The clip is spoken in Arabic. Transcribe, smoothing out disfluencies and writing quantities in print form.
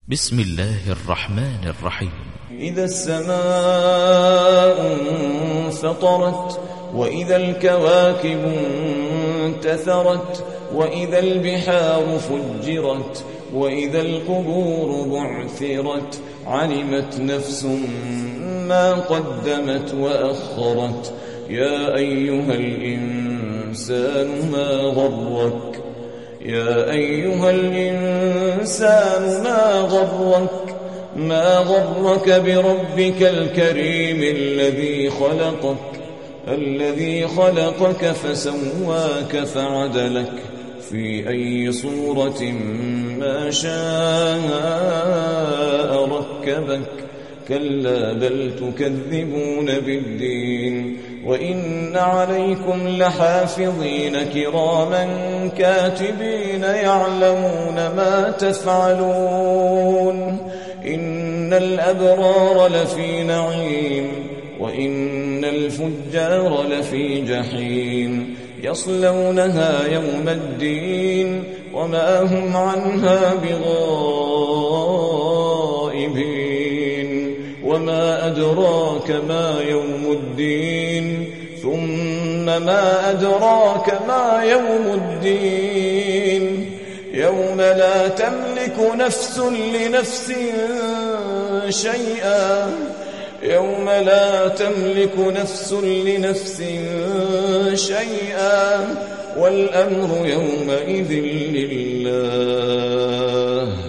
بسم الله الرحمن الرحيم. إذا السماء انفطرت وإذا الكواكب انتثرت وإذا البحار فجرت وإذا القبور بعثرت علمت نفس ما قدمت وأخرت يا أيها الإنسان ما غرك بربك الكريم الذي خلقك فسواك فعدلك في أي صورة ما شاء ركبك كلا بل تكذبون بالدين وإن عليكم لحافظين كراما كاتبين يعلمون ما تفعلون إن الأبرار لفي نعيم وإن الفجار لفي جحيم يصلونها يوم الدين وما هم عنها بغائبين وما أدراك ما يوم الدين ثم ما أدراك ما يوم الدين يوم لا تملك نفس لنفس شيئا والأمر يومئذ لله.